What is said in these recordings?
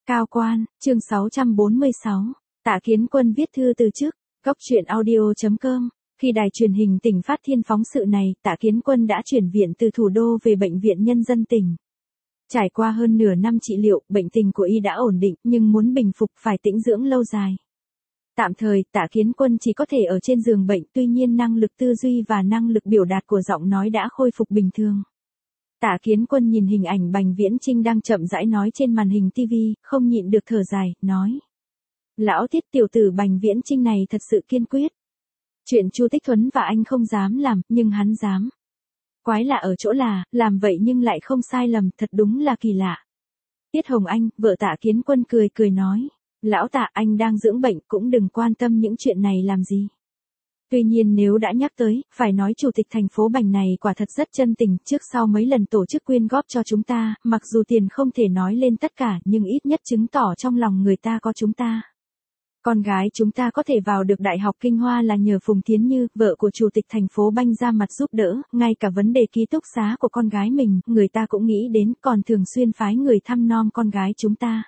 Cao quan, chương 646. Tạ Kiến Quân viết thư từ chức. Góc truyện audio.com. Khi đài truyền hình tỉnh phát thiên phóng sự này, Tạ Kiến Quân đã chuyển viện từ thủ đô về bệnh viện nhân dân tỉnh. Trải qua hơn nửa năm trị liệu, bệnh tình của y đã ổn định, nhưng muốn bình phục phải tĩnh dưỡng lâu dài. Tạm thời, Tạ Kiến Quân chỉ có thể ở trên giường bệnh, tuy nhiên năng lực tư duy và năng lực biểu đạt của giọng nói đã khôi phục bình thường. Tạ Kiến Quân nhìn hình ảnh Bành Viễn Chinh đang chậm rãi nói trên màn hình TV, không nhịn được thở dài, nói. Lão Tiết tiểu tử Bành Viễn Chinh này thật sự kiên quyết. Chuyện Chu Tích Thuấn và anh không dám làm, nhưng hắn dám. Quái lạ ở chỗ là, làm vậy nhưng lại không sai lầm, thật đúng là kỳ lạ. Tiết Hồng Anh, vợ Tạ Kiến Quân cười cười nói. Lão Tạ, anh đang dưỡng bệnh, cũng đừng quan tâm những chuyện này làm gì. Tuy nhiên nếu đã nhắc tới, phải nói chủ tịch thành phố Bành này quả thật rất chân tình, trước sau mấy lần tổ chức quyên góp cho chúng ta, mặc dù tiền không thể nói lên tất cả, nhưng ít nhất chứng tỏ trong lòng người ta có chúng ta. Con gái chúng ta có thể vào được Đại học Kinh Hoa là nhờ Phùng Thiến Như, vợ của chủ tịch thành phố Bành ra mặt giúp đỡ, ngay cả vấn đề ký túc xá của con gái mình, người ta cũng nghĩ đến, còn thường xuyên phái người thăm nom con gái chúng ta.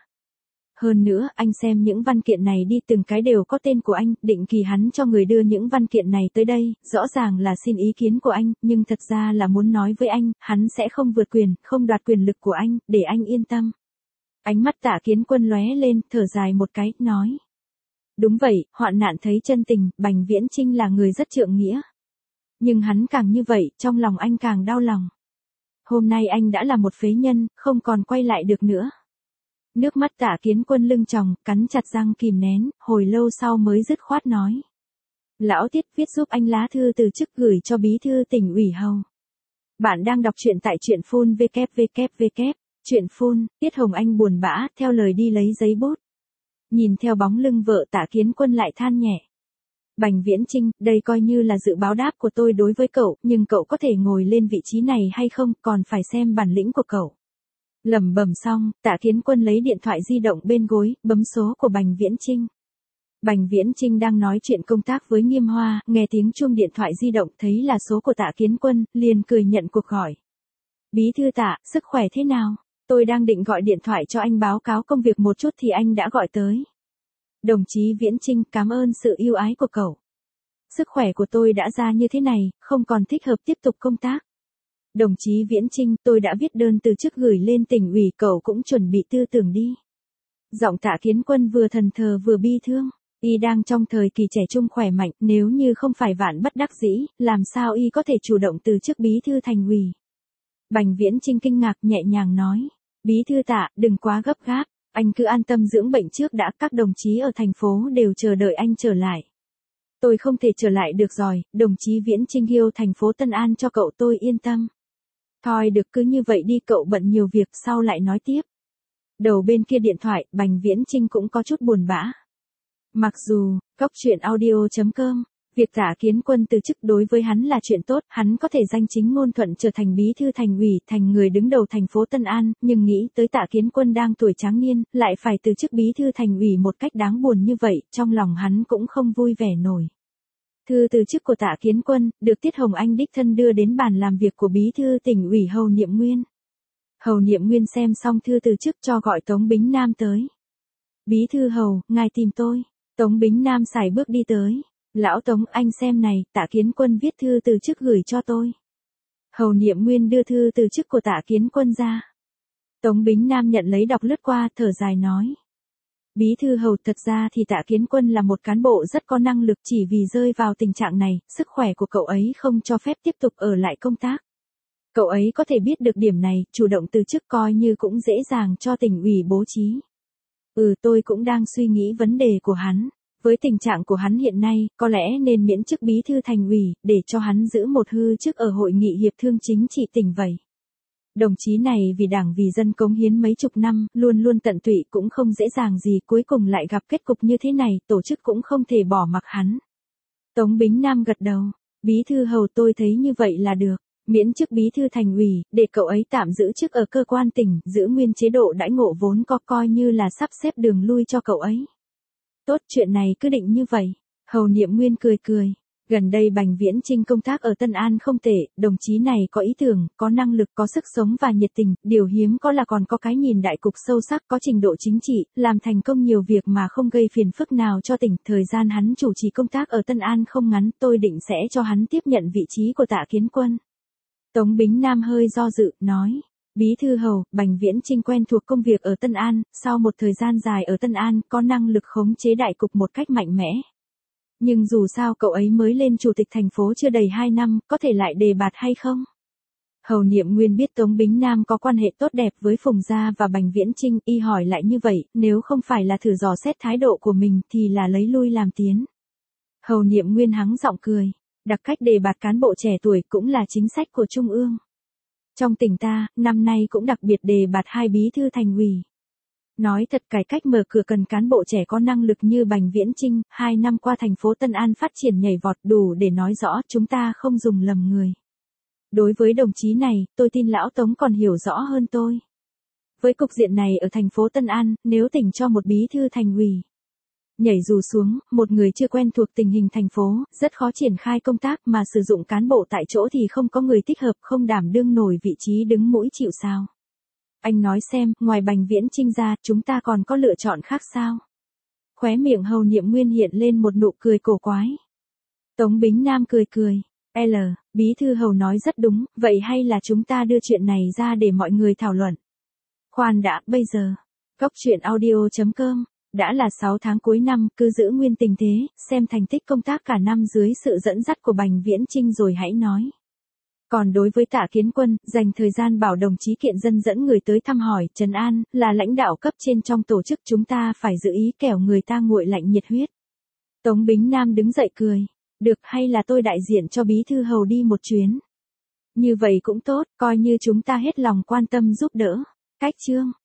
Hơn nữa, anh xem những văn kiện này đi, từng cái đều có tên của anh, định kỳ hắn cho người đưa những văn kiện này tới đây, rõ ràng là xin ý kiến của anh, nhưng thật ra là muốn nói với anh, hắn sẽ không vượt quyền, không đoạt quyền lực của anh, để anh yên tâm. Ánh mắt Tạ Kiến Quân lóe lên, thở dài một cái, nói. Đúng vậy, hoạn nạn thấy chân tình, Bành Viễn Chinh là người rất trượng nghĩa. Nhưng hắn càng như vậy, trong lòng anh càng đau lòng. Hôm nay anh đã là một phế nhân, không còn quay lại được nữa. Nước mắt Tạ Kiến Quân lưng tròng, cắn chặt răng kìm nén, hồi lâu sau mới dứt khoát nói. Lão Tiết viết giúp anh lá thư từ chức gửi cho bí thư tỉnh ủy Hầu. Bạn đang đọc truyện tại truyện phun www. Truyện phun, Tiết Hồng Anh buồn bã, theo lời đi lấy giấy bút. Nhìn theo bóng lưng vợ Tạ Kiến Quân lại than nhẹ. Bành Viễn Chinh, đây coi như là dự báo đáp của tôi đối với cậu, nhưng cậu có thể ngồi lên vị trí này hay không, còn phải xem bản lĩnh của cậu. Lẩm bẩm xong, Tạ Kiến Quân lấy điện thoại di động bên gối, bấm số của Bành Viễn Chinh. Bành Viễn Chinh đang nói chuyện công tác với Nghiêm Hoa, nghe tiếng chuông điện thoại di động thấy là số của Tạ Kiến Quân, liền cười nhận cuộc gọi. Bí thư Tạ, sức khỏe thế nào? Tôi đang định gọi điện thoại cho anh báo cáo công việc một chút thì anh đã gọi tới. Đồng chí Viễn Chinh, cảm ơn sự yêu ái của cậu. Sức khỏe của tôi đã ra như thế này, không còn thích hợp tiếp tục công tác. Đồng chí Viễn Chinh, tôi đã viết đơn từ chức gửi lên tỉnh ủy, cậu cũng chuẩn bị tư tưởng đi. Giọng Tạ Kiến Quân vừa thần thờ vừa bi thương. Y đang trong thời kỳ trẻ trung khỏe mạnh, nếu như không phải vạn bất đắc dĩ, làm sao y có thể chủ động từ chức bí thư thành ủy. Bành Viễn Chinh kinh ngạc nhẹ nhàng nói. Bí thư Tạ, đừng quá gấp gáp, anh cứ an tâm dưỡng bệnh trước đã, các đồng chí ở thành phố đều chờ đợi anh trở lại. Tôi không thể trở lại được rồi, đồng chí Viễn Chinh yêu thành phố Tân An cho cậu, tôi yên tâm. Thôi được, cứ như vậy đi, cậu bận nhiều việc, sau lại nói tiếp. Đầu bên kia điện thoại, Bành Viễn Chinh cũng có chút buồn bã. Mặc dù, góc truyện audio.com, việc Tạ Kiến Quân từ chức đối với hắn là chuyện tốt, hắn có thể danh chính ngôn thuận trở thành bí thư thành ủy, thành người đứng đầu thành phố Tân An, nhưng nghĩ tới Tạ Kiến Quân đang tuổi tráng niên, lại phải từ chức bí thư thành ủy một cách đáng buồn như vậy, trong lòng hắn cũng không vui vẻ nổi. Thư từ chức của Tạ Kiến Quân, được Tiết Hồng Anh đích thân đưa đến bàn làm việc của bí thư tỉnh ủy Hầu Niệm Nguyên. Hầu Niệm Nguyên xem xong thư từ chức cho gọi Tống Bính Nam tới. Bí thư Hầu, ngài tìm tôi. Tống Bính Nam sải bước đi tới. Lão Tống, anh xem này, Tạ Kiến Quân viết thư từ chức gửi cho tôi. Hầu Niệm Nguyên đưa thư từ chức của Tạ Kiến Quân ra. Tống Bính Nam nhận lấy đọc lướt qua, thở dài nói. Bí thư Hầu, thật ra thì Tạ Kiến Quân là một cán bộ rất có năng lực, chỉ vì rơi vào tình trạng này, sức khỏe của cậu ấy không cho phép tiếp tục ở lại công tác. Cậu ấy có thể biết được điểm này, chủ động từ chức coi như cũng dễ dàng cho tỉnh ủy bố trí. Tôi cũng đang suy nghĩ vấn đề của hắn. Với tình trạng của hắn hiện nay, có lẽ nên miễn chức bí thư thành ủy, để cho hắn giữ một hư chức ở hội nghị hiệp thương chính trị tỉnh vậy. Đồng chí này vì đảng vì dân cống hiến mấy chục năm, luôn luôn tận tụy, cũng không dễ dàng gì, cuối cùng lại gặp kết cục như thế này, tổ chức cũng không thể bỏ mặc hắn. Tống Bính Nam gật đầu. Bí thư Hầu, tôi thấy như vậy là được. Miễn chức bí thư thành ủy, để cậu ấy tạm giữ chức ở cơ quan tỉnh, giữ nguyên chế độ đãi ngộ vốn có, coi như là sắp xếp đường lui cho cậu ấy. Tốt, chuyện này cứ định như vậy. Hầu Niệm Nguyên cười cười. Gần đây Bành Viễn Chinh công tác ở Tân An không tệ, đồng chí này có ý tưởng, có năng lực, có sức sống và nhiệt tình, điều hiếm có là còn có cái nhìn đại cục sâu sắc, có trình độ chính trị, làm thành công nhiều việc mà không gây phiền phức nào cho tỉnh. Thời gian hắn chủ trì công tác ở Tân An không ngắn, tôi định sẽ cho hắn tiếp nhận vị trí của Tạ Kiến Quân. Tống Bính Nam hơi do dự, nói. Bí thư Hầu, Bành Viễn Chinh quen thuộc công việc ở Tân An, sau một thời gian dài ở Tân An, có năng lực khống chế đại cục một cách mạnh mẽ. Nhưng dù sao cậu ấy mới lên chủ tịch thành phố chưa đầy 2 năm, có thể lại đề bạt hay không? Hầu Niệm Nguyên biết Tống Bính Nam có quan hệ tốt đẹp với Phùng Gia và Bành Viễn Chinh, y hỏi lại như vậy, nếu không phải là thử dò xét thái độ của mình thì là lấy lui làm tiến. Hầu Niệm Nguyên hắng giọng cười, đặc cách đề bạt cán bộ trẻ tuổi cũng là chính sách của Trung ương. Trong tỉnh ta, năm nay cũng đặc biệt đề bạt 2 bí thư thành ủy. Nói thật, cải cách mở cửa cần cán bộ trẻ có năng lực như Bành Viễn Chinh, 2 năm qua thành phố Tân An phát triển nhảy vọt đủ để nói rõ chúng ta không dùng lầm người. Đối với đồng chí này, tôi tin lão Tống còn hiểu rõ hơn tôi. Với cục diện này ở thành phố Tân An, nếu tỉnh cho một bí thư thành ủy nhảy dù xuống, một người chưa quen thuộc tình hình thành phố, rất khó triển khai công tác mà sử dụng cán bộ tại chỗ thì không có người thích hợp, không đảm đương nổi vị trí đứng mũi chịu sào. Anh nói xem, ngoài Bành Viễn Chinh ra, chúng ta còn có lựa chọn khác sao? Khóe miệng Hầu Niệm Nguyên hiện lên một nụ cười cổ quái. Tống Bính Nam cười cười. Bí thư Hầu nói rất đúng, vậy hay là chúng ta đưa chuyện này ra để mọi người thảo luận? Khoan đã, bây giờ. Góc truyện audio.com. Đã là 6 tháng cuối năm, cứ giữ nguyên tình thế, xem thành tích công tác cả năm dưới sự dẫn dắt của Bành Viễn Chinh rồi hãy nói. Còn đối với Tạ Kiến Quân, dành thời gian bảo đồng chí kiện dân dẫn người tới thăm hỏi, trấn an, là lãnh đạo cấp trên trong tổ chức, chúng ta phải giữ ý kẻo người ta nguội lạnh nhiệt huyết. Tống Bính Nam đứng dậy cười. Được, hay là tôi đại diện cho bí thư Hầu đi một chuyến. Như vậy cũng tốt, coi như chúng ta hết lòng quan tâm giúp đỡ. Cách chương.